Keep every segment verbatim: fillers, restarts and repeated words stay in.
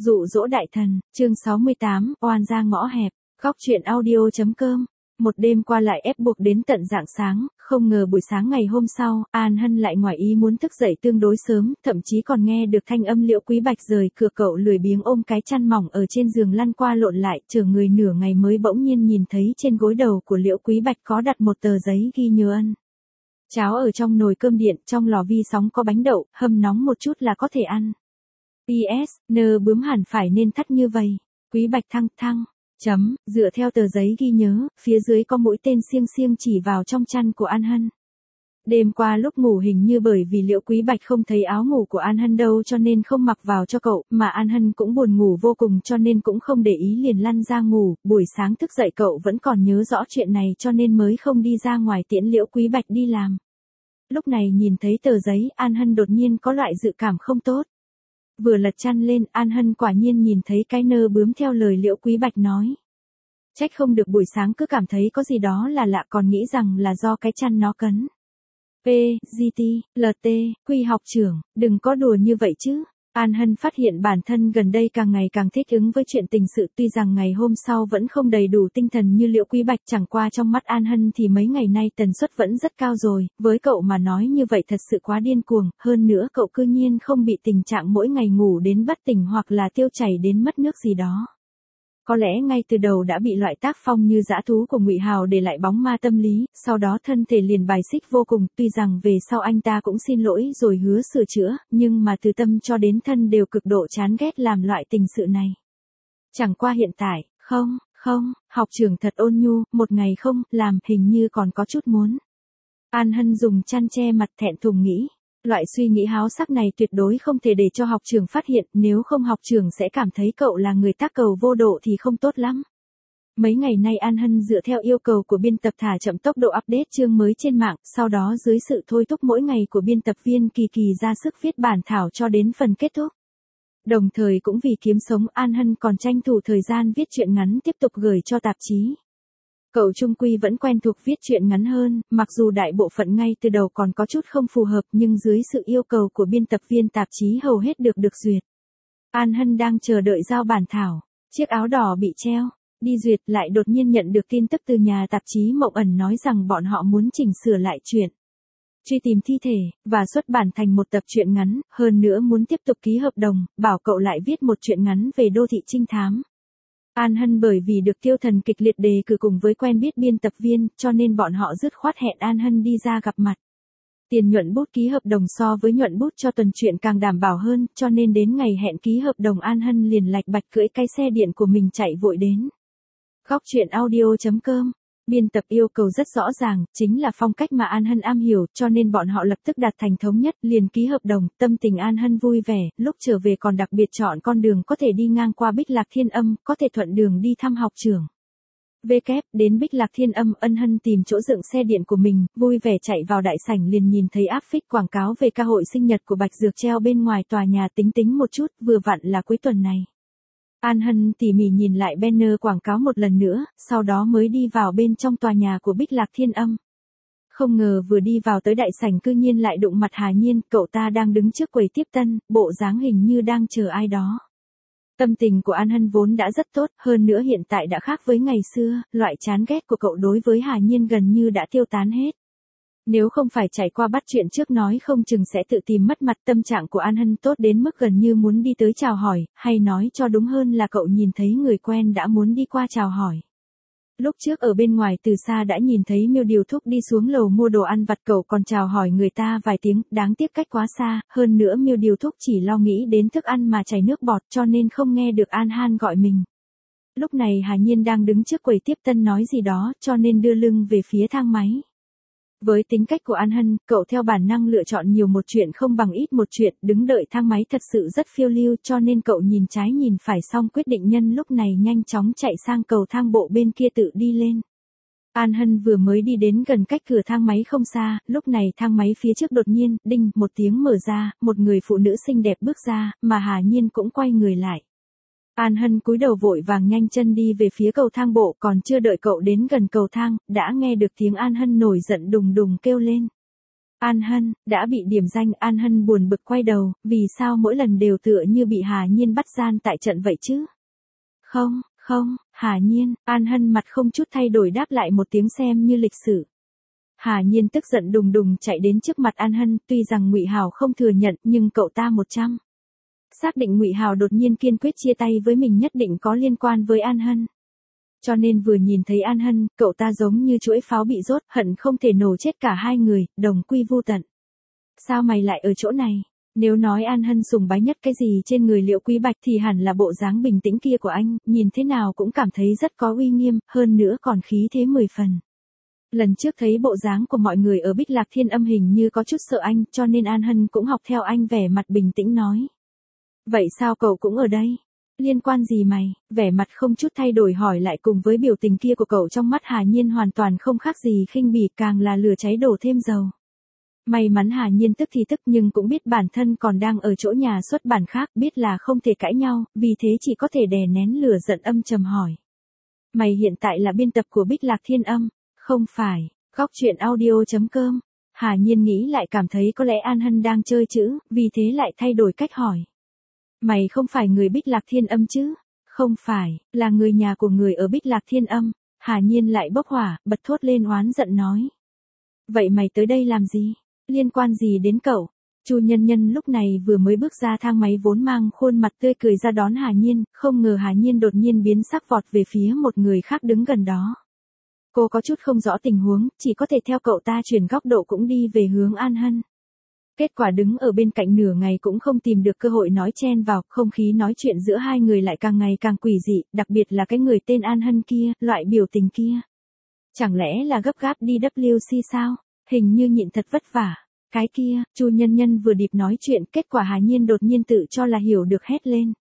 Dụ dỗ đại thần, chương sáu mươi tám, oan ra ngõ hẹp, góc truyện audio.com. Một đêm qua lại ép buộc đến tận rạng sáng, không ngờ buổi sáng ngày hôm sau, An Hân lại ngoài ý muốn thức dậy tương đối sớm, thậm chí còn nghe được thanh âm Liễu Quý Bạch rời cửa. Cậu lười biếng ôm cái chăn mỏng ở trên giường lăn qua lộn lại, chờ người nửa ngày mới bỗng nhiên nhìn thấy trên gối đầu của Liễu Quý Bạch có đặt một tờ giấy ghi nhớ ân. Cháo ở trong nồi cơm điện, trong lò vi sóng có bánh đậu, hâm nóng một chút là có thể ăn. pê ét, nơ bướm hẳn phải nên thắt như vậy. Quý Bạch thăng thăng. Chấm, dựa theo tờ giấy ghi nhớ, phía dưới có mũi tên xiêng xiêng chỉ vào trong chăn của An Hân. Đêm qua lúc ngủ hình như bởi vì Liễu Quý Bạch không thấy áo ngủ của An Hân đâu cho nên không mặc vào cho cậu, mà An Hân cũng buồn ngủ vô cùng cho nên cũng không để ý liền lăn ra ngủ, buổi sáng thức dậy cậu vẫn còn nhớ rõ chuyện này cho nên mới không đi ra ngoài tiễn Liễu Quý Bạch đi làm. Lúc này nhìn thấy tờ giấy, An Hân đột nhiên có loại dự cảm không tốt. Vừa lật chăn lên, An Hân quả nhiên nhìn thấy cái nơ bướm theo lời Liễu Quý Bạch nói. Trách không được buổi sáng cứ cảm thấy có gì đó là lạ, còn nghĩ rằng là do cái chăn nó cấn. P, G T, L T, Quy học trưởng, đừng có đùa như vậy chứ. An Hân phát hiện bản thân gần đây càng ngày càng thích ứng với chuyện tình sự, tuy rằng ngày hôm sau vẫn không đầy đủ tinh thần như Liễu Quý Bạch, chẳng qua trong mắt An Hân thì mấy ngày nay tần suất vẫn rất cao rồi, với cậu mà nói như vậy thật sự quá điên cuồng, hơn nữa cậu cư nhiên không bị tình trạng mỗi ngày ngủ đến bất tỉnh hoặc là tiêu chảy đến mất nước gì đó. Có lẽ ngay từ đầu đã bị loại tác phong như dã thú của Ngụy Hào để lại bóng ma tâm lý, sau đó thân thể liền bài xích vô cùng, tuy rằng về sau anh ta cũng xin lỗi rồi hứa sửa chữa, nhưng mà từ tâm cho đến thân đều cực độ chán ghét làm loại tình sự này. Chẳng qua hiện tại, không, không, học trưởng thật ôn nhu, một ngày không làm hình như còn có chút muốn. An Hân dùng chăn che mặt thẹn thùng nghĩ. Loại suy nghĩ háo sắc này tuyệt đối không thể để cho học trưởng phát hiện, nếu không học trưởng sẽ cảm thấy cậu là người tác cầu vô độ thì không tốt lắm. Mấy ngày nay An Hân dựa theo yêu cầu của biên tập thả chậm tốc độ update chương mới trên mạng, sau đó dưới sự thôi thúc mỗi ngày của biên tập viên Kỳ Kỳ ra sức viết bản thảo cho đến phần kết thúc. Đồng thời cũng vì kiếm sống, An Hân còn tranh thủ thời gian viết truyện ngắn tiếp tục gửi cho tạp chí. Cậu trung quy vẫn quen thuộc viết truyện ngắn hơn, mặc dù đại bộ phận ngay từ đầu còn có chút không phù hợp nhưng dưới sự yêu cầu của biên tập viên tạp chí hầu hết được được duyệt. An Hân đang chờ đợi giao bản thảo, chiếc áo đỏ bị treo, đi duyệt lại đột nhiên nhận được tin tức từ nhà tạp chí Mộng Ẩn nói rằng bọn họ muốn chỉnh sửa lại chuyện, truy tìm thi thể, và xuất bản thành một tập truyện ngắn, hơn nữa muốn tiếp tục ký hợp đồng, bảo cậu lại viết một truyện ngắn về đô thị trinh thám. An Hân bởi vì được Tiêu Thần kịch liệt đề cử cùng với quen biết biên tập viên, cho nên bọn họ dứt khoát hẹn An Hân đi ra gặp mặt. Tiền nhuận bút ký hợp đồng so với nhuận bút cho tuần truyện càng đảm bảo hơn, cho nên đến ngày hẹn ký hợp đồng An Hân liền lạch bạch cưỡi cái xe điện của mình chạy vội đến. Góc truyện audio.com. Biên tập yêu cầu rất rõ ràng, chính là phong cách mà An Hân am hiểu, cho nên bọn họ lập tức đạt thành thống nhất, liền ký hợp đồng. Tâm tình An Hân vui vẻ, lúc trở về còn đặc biệt chọn con đường có thể đi ngang qua Bích Lạc Thiên Âm, có thể thuận đường đi thăm học trưởng. V kép, đến Bích Lạc Thiên Âm, Ân Hân tìm chỗ dựng xe điện của mình, vui vẻ chạy vào đại sảnh liền nhìn thấy áp phích quảng cáo về ca hội sinh nhật của Bạch Dược treo bên ngoài tòa nhà, tính tính một chút, vừa vặn là cuối tuần này. An Hân tỉ mỉ nhìn lại banner quảng cáo một lần nữa, sau đó mới đi vào bên trong tòa nhà của Bích Lạc Thiên Âm. Không ngờ vừa đi vào tới đại sảnh cư nhiên lại đụng mặt Hà Nhiên, cậu ta đang đứng trước quầy tiếp tân, bộ dáng hình như đang chờ ai đó. Tâm tình của An Hân vốn đã rất tốt, hơn nữa hiện tại đã khác với ngày xưa, loại chán ghét của cậu đối với Hà Nhiên gần như đã tiêu tán hết. Nếu không phải trải qua bắt chuyện trước nói không chừng sẽ tự tìm mất mặt, tâm trạng của An Hân tốt đến mức gần như muốn đi tới chào hỏi, hay nói cho đúng hơn là cậu nhìn thấy người quen đã muốn đi qua chào hỏi. Lúc trước ở bên ngoài từ xa đã nhìn thấy Miêu Điều Thúc đi xuống lầu mua đồ ăn vặt, cậu còn chào hỏi người ta vài tiếng, đáng tiếc cách quá xa, hơn nữa Miêu Điều Thúc chỉ lo nghĩ đến thức ăn mà chảy nước bọt cho nên không nghe được An Hân gọi mình. Lúc này Hà Nhiên đang đứng trước quầy tiếp tân nói gì đó cho nên đưa lưng về phía thang máy. Với tính cách của An Hân, cậu theo bản năng lựa chọn nhiều một chuyện không bằng ít một chuyện, đứng đợi thang máy thật sự rất phiêu lưu cho nên cậu nhìn trái nhìn phải xong quyết định nhân lúc này nhanh chóng chạy sang cầu thang bộ bên kia tự đi lên. An Hân vừa mới đi đến gần cách cửa thang máy không xa, lúc này thang máy phía trước đột nhiên, đinh, một tiếng mở ra, một người phụ nữ xinh đẹp bước ra, mà Hà Nhiên cũng quay người lại. An Hân cúi đầu vội vàng nhanh chân đi về phía cầu thang bộ, còn chưa đợi cậu đến gần cầu thang, đã nghe được tiếng An Hân nổi giận đùng đùng kêu lên. An Hân, đã bị điểm danh. An Hân buồn bực quay đầu, vì sao mỗi lần đều tựa như bị Hà Nhiên bắt gian tại trận vậy chứ? Không, không, Hà Nhiên. An Hân mặt không chút thay đổi đáp lại một tiếng xem như lịch sự. Hà Nhiên tức giận đùng đùng chạy đến trước mặt An Hân, tuy rằng Ngụy Hào không thừa nhận, nhưng cậu ta một trăm xác định Ngụy Hào đột nhiên kiên quyết chia tay với mình nhất định có liên quan với An Hân. Cho nên vừa nhìn thấy An Hân, cậu ta giống như chuỗi pháo bị rốt, hận không thể nổ chết cả hai người, đồng quy vu tận. Sao mày lại ở chỗ này? Nếu nói An Hân sùng bái nhất cái gì trên người Liễu Quý Bạch thì hẳn là bộ dáng bình tĩnh kia của anh, nhìn thế nào cũng cảm thấy rất có uy nghiêm, hơn nữa còn khí thế mười phần. Lần trước thấy bộ dáng của mọi người ở Bích Lạc Thiên Âm hình như có chút sợ anh, cho nên An Hân cũng học theo anh vẻ mặt bình tĩnh nói. Vậy sao cậu cũng ở đây? Liên quan gì mày? Vẻ mặt không chút thay đổi hỏi lại cùng với biểu tình kia của cậu trong mắt Hà Nhiên hoàn toàn không khác gì khinh bỉ, càng là lửa cháy đổ thêm dầu. May mắn Hà Nhiên tức thì tức nhưng cũng biết bản thân còn đang ở chỗ nhà xuất bản khác, biết là không thể cãi nhau, vì thế chỉ có thể đè nén lửa giận âm trầm hỏi. Mày hiện tại là biên tập của Bích Lạc Thiên Âm? Không phải, góc truyện audio chấm com. Hà Nhiên nghĩ lại cảm thấy có lẽ An Hân đang chơi chữ, vì thế lại thay đổi cách hỏi. Mày không phải người Bích Lạc Thiên Âm chứ? Không phải, là người nhà của người ở Bích Lạc Thiên Âm. Hà Nhiên lại bốc hỏa, bật thốt lên oán giận nói. Vậy mày tới đây làm gì? Liên quan gì đến cậu? Chu Nhân Nhân lúc này vừa mới bước ra thang máy vốn mang khuôn mặt tươi cười ra đón Hà Nhiên, không ngờ Hà Nhiên đột nhiên biến sắc vọt về phía một người khác đứng gần đó. Cô có chút không rõ tình huống, chỉ có thể theo cậu ta chuyển góc độ cũng đi về hướng An Hân. Kết quả đứng ở bên cạnh nửa ngày cũng không tìm được cơ hội nói chen vào, không khí nói chuyện giữa hai người lại càng ngày càng quỷ dị, đặc biệt là cái người tên An Hân kia, loại biểu tình kia. Chẳng lẽ là gấp gáp đi W C sao? Hình như nhịn thật vất vả. Cái kia, Chu Nhân Nhân vừa điệp nói chuyện, kết quả Hà Nhiên đột nhiên tự cho là hiểu được hét lên.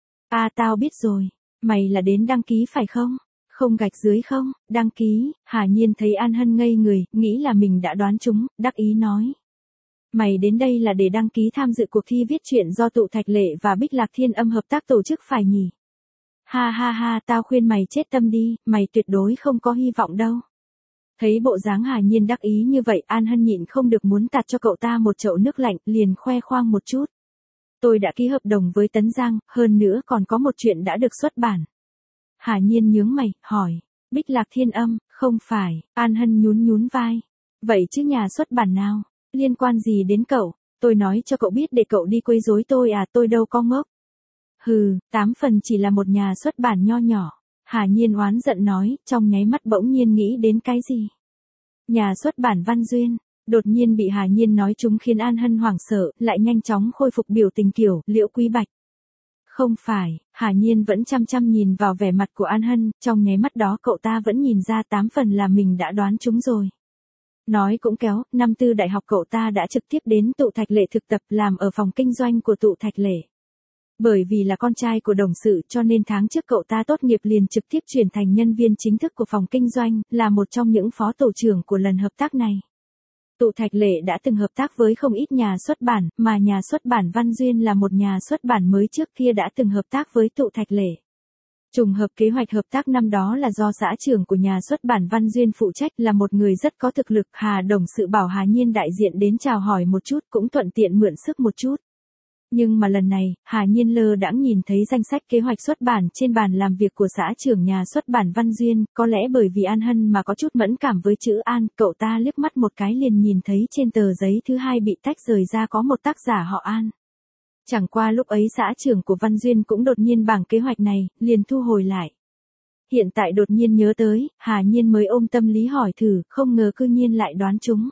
À tao biết rồi, mày là đến đăng ký phải không? Không gạch dưới không? Đăng ký. Hà Nhiên thấy An Hân ngây người, nghĩ là mình đã đoán trúng, đắc ý nói. Mày đến đây là để đăng ký tham dự cuộc thi viết truyện do Tụ Thạch Lệ và Bích Lạc Thiên Âm hợp tác tổ chức phải nhỉ? Ha ha ha, tao khuyên mày chết tâm đi, mày tuyệt đối không có hy vọng đâu. Thấy bộ dáng Hà Nhiên đắc ý như vậy, An Hân nhịn không được muốn tạt cho cậu ta một chậu nước lạnh, liền khoe khoang một chút. Tôi đã ký hợp đồng với Tấn Giang, hơn nữa còn có một chuyện đã được xuất bản. Hà Nhiên nhướng mày, hỏi. Bích Lạc Thiên Âm, không phải. An Hân nhún nhún vai. Vậy chứ nhà xuất bản nào? Liên quan gì đến cậu? Tôi nói cho cậu biết để cậu đi quấy rối tôi à, tôi đâu có ngốc. Hừ, tám phần chỉ là một nhà xuất bản nho nhỏ. Hà Nhiên oán giận nói, trong nháy mắt bỗng nhiên nghĩ đến cái gì? Nhà xuất bản Văn Duyên. Đột nhiên bị Hà Nhiên nói trúng khiến An Hân hoảng sợ, lại nhanh chóng khôi phục biểu tình kiểu, Liễu Quý Bạch. Không phải, Hà Nhiên vẫn chăm chăm nhìn vào vẻ mặt của An Hân, trong nháy mắt đó cậu ta vẫn nhìn ra tám phần là mình đã đoán trúng rồi. Nói cũng kéo, năm tư đại học cậu ta đã trực tiếp đến Tụ Thạch Lệ thực tập làm ở phòng kinh doanh của Tụ Thạch Lệ. Bởi vì là con trai của đồng sự cho nên tháng trước cậu ta tốt nghiệp liền trực tiếp chuyển thành nhân viên chính thức của phòng kinh doanh, là một trong những phó tổ trưởng của lần hợp tác này. Tụ Thạch Lệ đã từng hợp tác với không ít nhà xuất bản, mà nhà xuất bản Văn Duyên là một nhà xuất bản mới trước kia đã từng hợp tác với Tụ Thạch Lệ. Trùng hợp kế hoạch hợp tác năm đó là do xã trưởng của nhà xuất bản Văn Duyên phụ trách, là một người rất có thực lực. Hà đồng sự bảo Hà Nhiên đại diện đến chào hỏi một chút, cũng thuận tiện mượn sức một chút. Nhưng mà lần này, Hà Nhiên lơ đãng nhìn thấy danh sách kế hoạch xuất bản trên bàn làm việc của xã trưởng nhà xuất bản Văn Duyên, có lẽ bởi vì An Hân mà có chút mẫn cảm với chữ An, cậu ta liếc mắt một cái liền nhìn thấy trên tờ giấy thứ hai bị tách rời ra có một tác giả họ An. Chẳng qua lúc ấy xã trưởng của Văn Duyên cũng đột nhiên bảng kế hoạch này, liền thu hồi lại. Hiện tại đột nhiên nhớ tới, Hà Nhiên mới ôm tâm lý hỏi thử, không ngờ cư nhiên lại đoán trúng.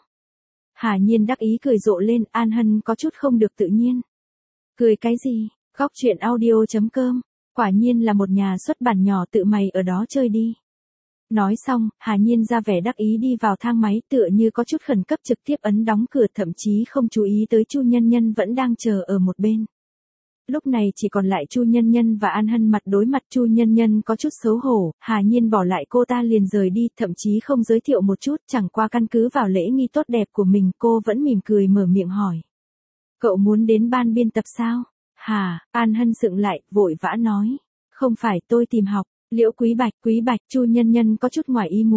Hà Nhiên đắc ý cười rộ lên, An Hân có chút không được tự nhiên. Cười cái gì? Góc truyện audio chấm com. Quả nhiên là một nhà xuất bản nhỏ, tự mày ở đó chơi đi. Nói xong, Hà Nhiên ra vẻ đắc ý đi vào thang máy, tựa như có chút khẩn cấp trực tiếp ấn đóng cửa, thậm chí không chú ý tới Chu Nhân Nhân vẫn đang chờ ở một bên. Lúc này chỉ còn lại Chu Nhân Nhân và An Hân mặt đối mặt. Chu Nhân Nhân có chút xấu hổ, Hà Nhiên bỏ lại cô ta liền rời đi, thậm chí không giới thiệu một chút, chẳng qua căn cứ vào lễ nghi tốt đẹp của mình, cô vẫn mỉm cười mở miệng hỏi. Cậu muốn đến ban biên tập sao? Hà, An Hân sững lại, vội vã nói. Không phải, tôi tìm học. Liễu Quý Bạch, Quý Bạch, Chu Nhân Nhân có chút ngoài ý muốn.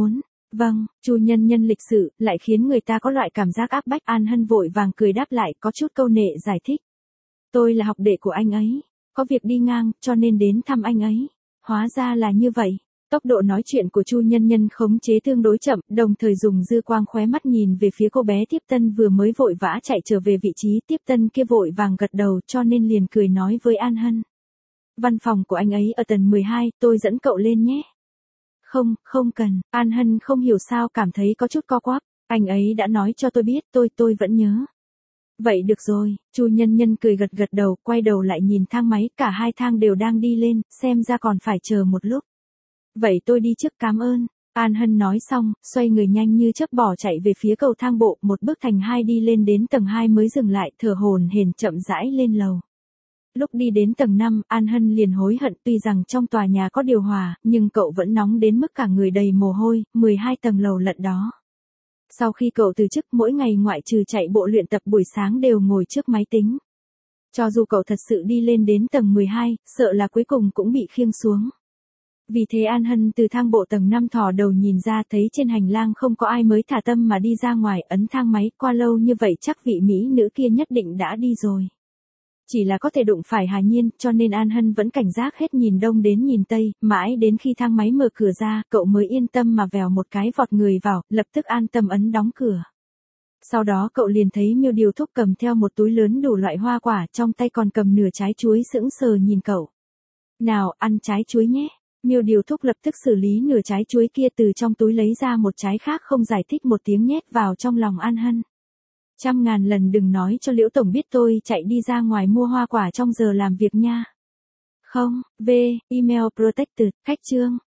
Vâng, Chu Nhân Nhân lịch sự, lại khiến người ta có loại cảm giác áp bách. An Hân vội vàng cười đáp lại, có chút câu nệ giải thích. Tôi là học đệ của anh ấy, có việc đi ngang, cho nên đến thăm anh ấy. Hóa ra là như vậy. Tốc độ nói chuyện của Chu Nhân Nhân khống chế tương đối chậm, đồng thời dùng dư quang khóe mắt nhìn về phía cô bé tiếp tân vừa mới vội vã chạy trở về vị trí. Tiếp tân kia vội vàng gật đầu, cho nên liền cười nói với An Hân. Văn phòng của anh ấy ở tầng mười hai, tôi dẫn cậu lên nhé. Không, không cần. An Hân không hiểu sao cảm thấy có chút co quắp. Anh ấy đã nói cho tôi biết, tôi tôi vẫn nhớ. Vậy được rồi, Chu Nhân Nhân cười gật gật đầu, quay đầu lại nhìn thang máy, cả hai thang đều đang đi lên, xem ra còn phải chờ một lúc. Vậy tôi đi trước, cảm ơn. An Hân nói xong, xoay người nhanh như chớp bỏ chạy về phía cầu thang bộ, một bước thành hai đi lên đến tầng hai mới dừng lại, thở hổn hển chậm rãi lên lầu. Lúc đi đến tầng năm, An Hân liền hối hận, tuy rằng trong tòa nhà có điều hòa, nhưng cậu vẫn nóng đến mức cả người đầy mồ hôi, mười hai tầng lầu lận đó. Sau khi cậu từ chức, mỗi ngày ngoại trừ chạy bộ luyện tập buổi sáng đều ngồi trước máy tính. Cho dù cậu thật sự đi lên đến tầng mười hai, sợ là cuối cùng cũng bị khiêng xuống. Vì thế An Hân từ thang bộ tầng năm thò đầu nhìn ra, thấy trên hành lang không có ai mới thả tâm mà đi ra ngoài, ấn thang máy. Qua lâu như vậy chắc vị mỹ nữ kia nhất định đã đi rồi. Chỉ là có thể đụng phải Hà Nhiên, cho nên An Hân vẫn cảnh giác hết nhìn đông đến nhìn tây, mãi đến khi thang máy mở cửa ra, cậu mới yên tâm mà vèo một cái vọt người vào, lập tức an tâm ấn đóng cửa. Sau đó cậu liền thấy Miêu Điều Thúc cầm theo một túi lớn đủ loại hoa quả, trong tay còn cầm nửa trái chuối, sững sờ nhìn cậu. Nào, ăn trái chuối nhé. Miêu Điều Thúc lập tức xử lý nửa trái chuối kia, từ trong túi lấy ra một trái khác, không giải thích một tiếng nhét vào trong lòng An Hân. Trăm ngàn lần đừng nói cho Liễu Tổng biết tôi chạy đi ra ngoài mua hoa quả trong giờ làm việc nha. Không, V, email protected, khách chương.